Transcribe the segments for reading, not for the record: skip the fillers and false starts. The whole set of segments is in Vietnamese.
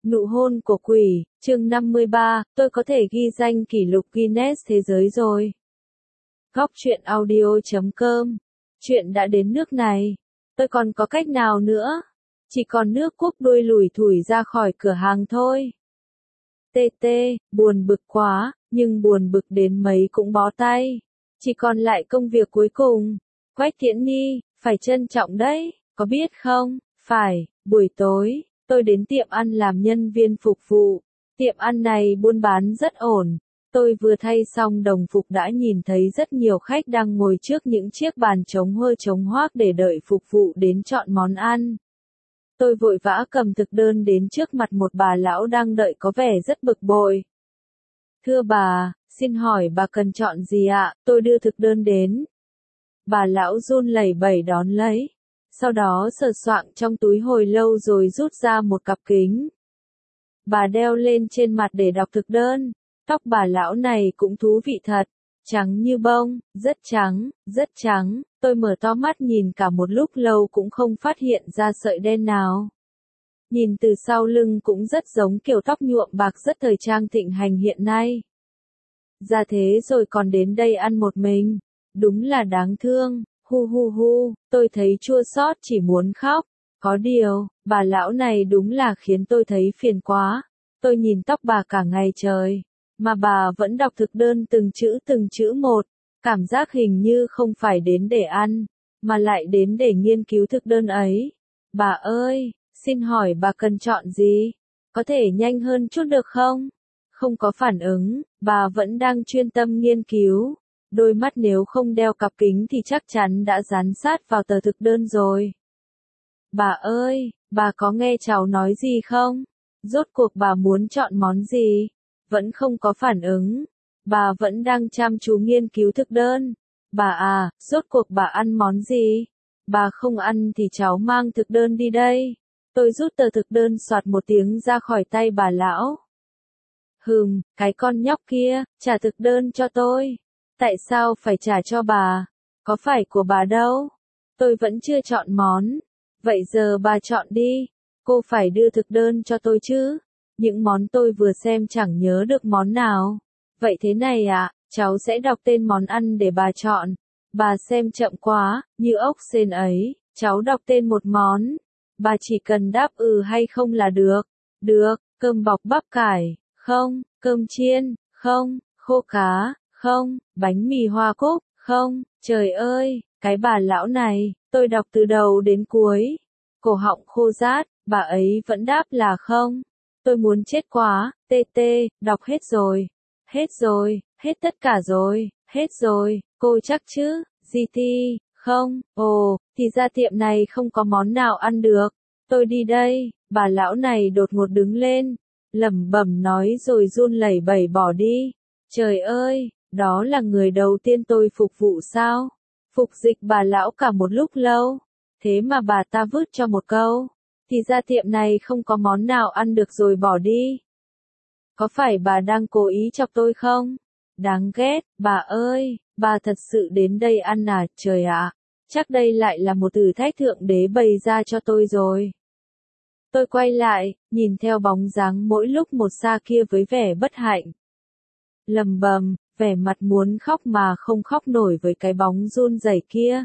Nụ hôn của quỷ, chương 53, tôi có thể ghi danh kỷ lục Guinness thế giới rồi. Góc truyện audio.com. Chuyện đã đến nước này. Tôi còn có cách nào nữa? Chỉ còn nước cúp đuôi lủi thủi ra khỏi cửa hàng thôi. TT, buồn bực quá, nhưng buồn bực đến mấy cũng bó tay. Chỉ còn lại công việc cuối cùng. Quách Thiện Nhi, phải trân trọng đấy, có biết không? Phải, buổi tối, tôi đến tiệm ăn làm nhân viên phục vụ. Tiệm ăn này buôn bán rất ổn. Tôi vừa thay xong đồng phục đã nhìn thấy rất nhiều khách đang ngồi trước những chiếc bàn trống hơ trống hoác để đợi phục vụ đến chọn món ăn. Tôi vội vã cầm thực đơn đến trước mặt một bà lão đang đợi có vẻ rất bực bội. Thưa bà, xin hỏi bà cần chọn gì ạ? Tôi đưa thực đơn đến. Bà lão run lẩy bẩy đón lấy. Sau đó sờ soạng trong túi hồi lâu rồi rút ra một cặp kính. Bà đeo lên trên mặt để đọc thực đơn. Tóc bà lão này cũng thú vị thật. Trắng như bông, rất trắng, rất trắng. Tôi mở to mắt nhìn cả một lúc lâu cũng không phát hiện ra sợi đen nào. Nhìn từ sau lưng cũng rất giống kiểu tóc nhuộm bạc rất thời trang thịnh hành hiện nay. Ra thế rồi còn đến đây ăn một mình. Đúng là đáng thương. Hu hu hu, tôi thấy chua xót chỉ muốn khóc. Có điều, bà lão này đúng là khiến tôi thấy phiền quá. Tôi nhìn tóc bà cả ngày trời, mà bà vẫn đọc thực đơn từng chữ một. Cảm giác hình như không phải đến để ăn, mà lại đến để nghiên cứu thực đơn ấy. Bà ơi, xin hỏi bà cần chọn gì? Có thể nhanh hơn chút được không? Không có phản ứng, bà vẫn đang chuyên tâm nghiên cứu. Đôi mắt nếu không đeo cặp kính thì chắc chắn đã dán sát vào tờ thực đơn rồi. Bà ơi, bà có nghe cháu nói gì không? Rốt cuộc bà muốn chọn món gì? Vẫn không có phản ứng. Bà vẫn đang chăm chú nghiên cứu thực đơn. Bà à, rốt cuộc bà ăn món gì? Bà không ăn thì cháu mang thực đơn đi đây. Tôi rút tờ thực đơn xoạt một tiếng ra khỏi tay bà lão. Cái con nhóc kia, trả thực đơn cho tôi. Tại sao phải trả cho bà? Có phải của bà đâu? Tôi vẫn chưa chọn món. Vậy giờ bà chọn đi. Cô phải đưa thực đơn cho tôi chứ. Những món tôi vừa xem chẳng nhớ được món nào. Vậy thế này ạ, cháu sẽ đọc tên món ăn để bà chọn. Bà xem chậm quá, như ốc sên ấy. Cháu đọc tên một món. Bà chỉ cần đáp ừ hay không là được. Được, cơm bọc bắp cải, không, cơm chiên, không, khô cá, không, bánh mì hoa cúc, không, trời ơi, cái bà lão này, tôi đọc từ đầu đến cuối. Cổ họng khô rát, bà ấy vẫn đáp là không. Tôi muốn chết quá, TT, đọc hết rồi. Hết rồi, hết tất cả rồi, hết rồi, cô chắc chứ, GT, không, ồ, thì ra tiệm này không có món nào ăn được. Tôi đi đây, bà lão này đột ngột đứng lên, lẩm bẩm nói rồi run lẩy bẩy bỏ đi. Trời ơi, đó là người đầu tiên tôi phục vụ sao? Phục dịch bà lão cả một lúc lâu. Thế mà bà ta vứt cho một câu. Thì ra tiệm này không có món nào ăn được rồi bỏ đi. Có phải bà đang cố ý chọc tôi không? Đáng ghét, bà ơi, bà thật sự đến đây ăn à, trời ạ. Chắc đây lại là một thử thách thượng đế bày ra cho tôi rồi. Tôi quay lại, nhìn theo bóng dáng mỗi lúc một xa kia với vẻ bất hạnh. Lầm bầm, vẻ mặt muốn khóc mà không khóc nổi với cái bóng run rẩy kia.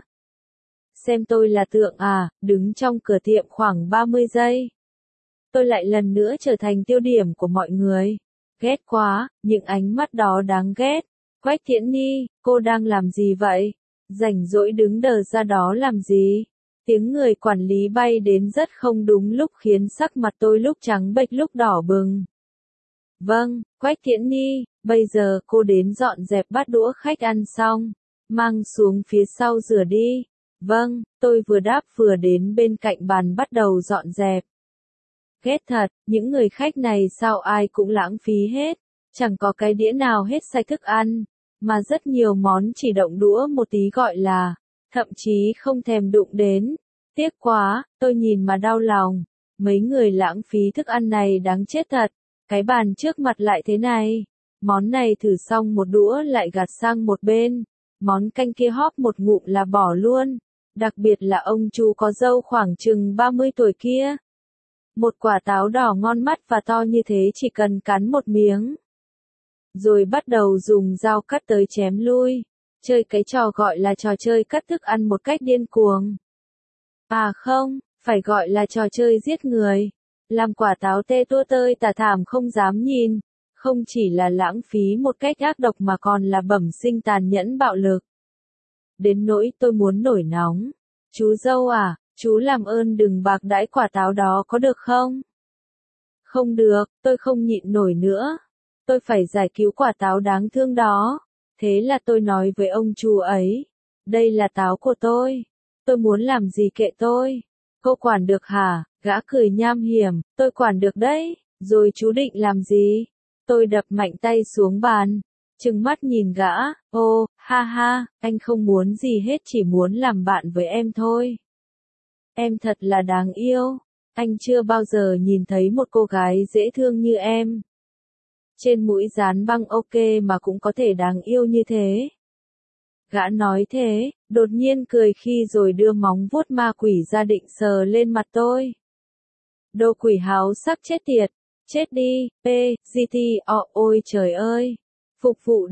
Xem tôi là tượng à, đứng trong cửa tiệm khoảng 30 giây. Tôi lại lần nữa trở thành tiêu điểm của mọi người. Ghét quá, những ánh mắt đó đáng ghét. Quách Thiện Nhi, cô đang làm gì vậy? Rảnh rỗi đứng đờ ra đó làm gì? Tiếng người quản lý bay đến rất không đúng lúc khiến sắc mặt tôi lúc trắng bệch lúc đỏ bừng. Vâng, Quách Thiện Nhi, bây giờ cô đến dọn dẹp bát đũa khách ăn xong. Mang xuống phía sau rửa đi. Vâng, tôi vừa đáp vừa đến bên cạnh bàn bắt đầu dọn dẹp. Ghét thật, những người khách này sao ai cũng lãng phí hết. Chẳng có cái đĩa nào hết sạch thức ăn. Mà rất nhiều món chỉ động đũa một tí gọi là. Thậm chí không thèm đụng đến. Tiếc quá, tôi nhìn mà đau lòng. Mấy người lãng phí thức ăn này đáng chết thật. Cái bàn trước mặt lại thế này. Món này thử xong một đũa lại gạt sang một bên. Món canh kia hóp một ngụm là bỏ luôn. Đặc biệt là ông chú có râu khoảng chừng 30 tuổi kia. Một quả táo đỏ ngon mắt và to như thế chỉ cần cắn một miếng. Rồi bắt đầu dùng dao cắt tới chém lui. Chơi cái trò gọi là trò chơi cắt thức ăn một cách điên cuồng. À không, phải gọi là trò chơi giết người. Làm quả táo tê tua tơi tả thảm không dám nhìn. Không chỉ là lãng phí một cách ác độc mà còn là bẩm sinh tàn nhẫn bạo lực. Đến nỗi tôi muốn nổi nóng. Chú dâu à, chú làm ơn đừng bạc đãi quả táo đó có được không? Không được, tôi không nhịn nổi nữa. Tôi phải giải cứu quả táo đáng thương đó. Thế là tôi nói với ông chú ấy. Đây là táo của tôi. Tôi muốn làm gì kệ tôi. Cô quản được hả? Gã cười nham hiểm. Tôi quản được đấy. Rồi chú định làm gì? Tôi đập mạnh tay xuống bàn. Trừng mắt nhìn gã. Ô, ha ha, anh không muốn gì hết chỉ muốn làm bạn với em thôi. Em thật là đáng yêu. Anh chưa bao giờ nhìn thấy một cô gái dễ thương như em. Trên mũi dán băng ok mà cũng có thể đáng yêu như thế. Gã nói thế, đột nhiên cười khi rồi đưa móng vuốt ma quỷ ra định sờ lên mặt tôi. Đồ quỷ háo sắc chết tiệt, chết đi, ôi trời ơi. Phục vụ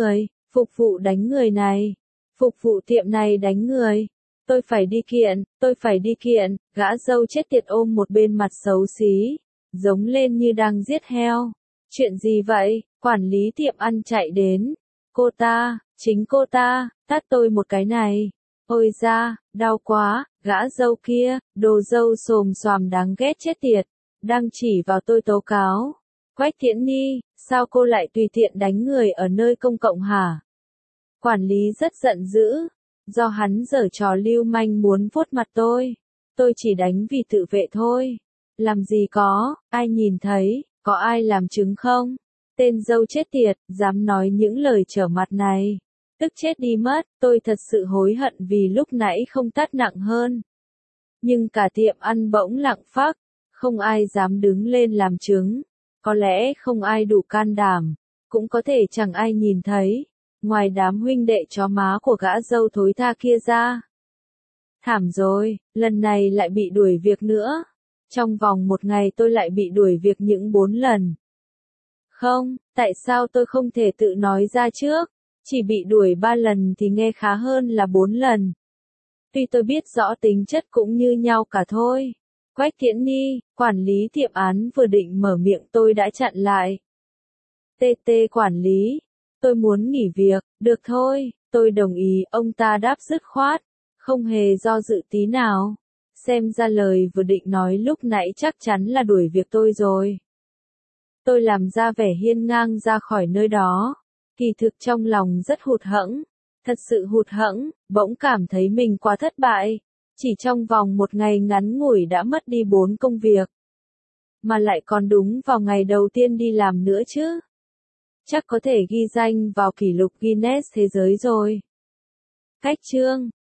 đánh người này. Phục vụ tiệm này đánh người. Tôi phải đi kiện, gã dâu chết tiệt ôm một bên mặt xấu xí, giống lên như đang giết heo. Chuyện gì vậy? Quản lý tiệm ăn chạy đến. Chính cô ta, tát tôi một cái này. Ôi da, đau quá, gã dâu kia, đồ dâu xồm xoàm đáng ghét chết tiệt, đang chỉ vào tôi tố cáo. Quách Thiện Nhi, sao cô lại tùy tiện đánh người ở nơi công cộng hả? Quản lý rất giận dữ, do hắn giở trò lưu manh muốn vuốt mặt tôi chỉ đánh vì tự vệ thôi. Làm gì có, ai nhìn thấy, có ai làm chứng không? Tên dâu chết tiệt, dám nói những lời trở mặt này. Tức chết đi mất, tôi thật sự hối hận vì lúc nãy không tát nặng hơn. Nhưng cả tiệm ăn bỗng lặng phắc, không ai dám đứng lên làm chứng. Có lẽ không ai đủ can đảm, cũng có thể chẳng ai nhìn thấy, ngoài đám huynh đệ chó má của gã dâu thối tha kia ra. Thảm rồi, lần này lại bị đuổi việc nữa. Trong vòng một ngày tôi lại bị đuổi việc những 4 lần. Không, tại sao tôi không thể tự nói ra trước? Chỉ bị đuổi 3 lần thì nghe khá hơn là 4 lần. Tuy tôi biết rõ tính chất cũng như nhau cả thôi. Quách Thiện Nhi, quản lý tiệm án vừa định mở miệng tôi đã chặn lại. Quản lý, tôi muốn nghỉ việc, được thôi, tôi đồng ý, ông ta đáp dứt khoát, không hề do dự tí nào. Xem ra lời vừa định nói lúc nãy chắc chắn là đuổi việc tôi rồi. Tôi làm ra vẻ hiên ngang ra khỏi nơi đó, kỳ thực trong lòng rất hụt hẫng, thật sự hụt hẫng, bỗng cảm thấy mình quá thất bại. Chỉ trong vòng một ngày ngắn ngủi đã mất đi 4 công việc. Mà lại còn đúng vào ngày đầu tiên đi làm nữa chứ. Chắc có thể ghi danh vào kỷ lục Guinness thế giới rồi. Cách chương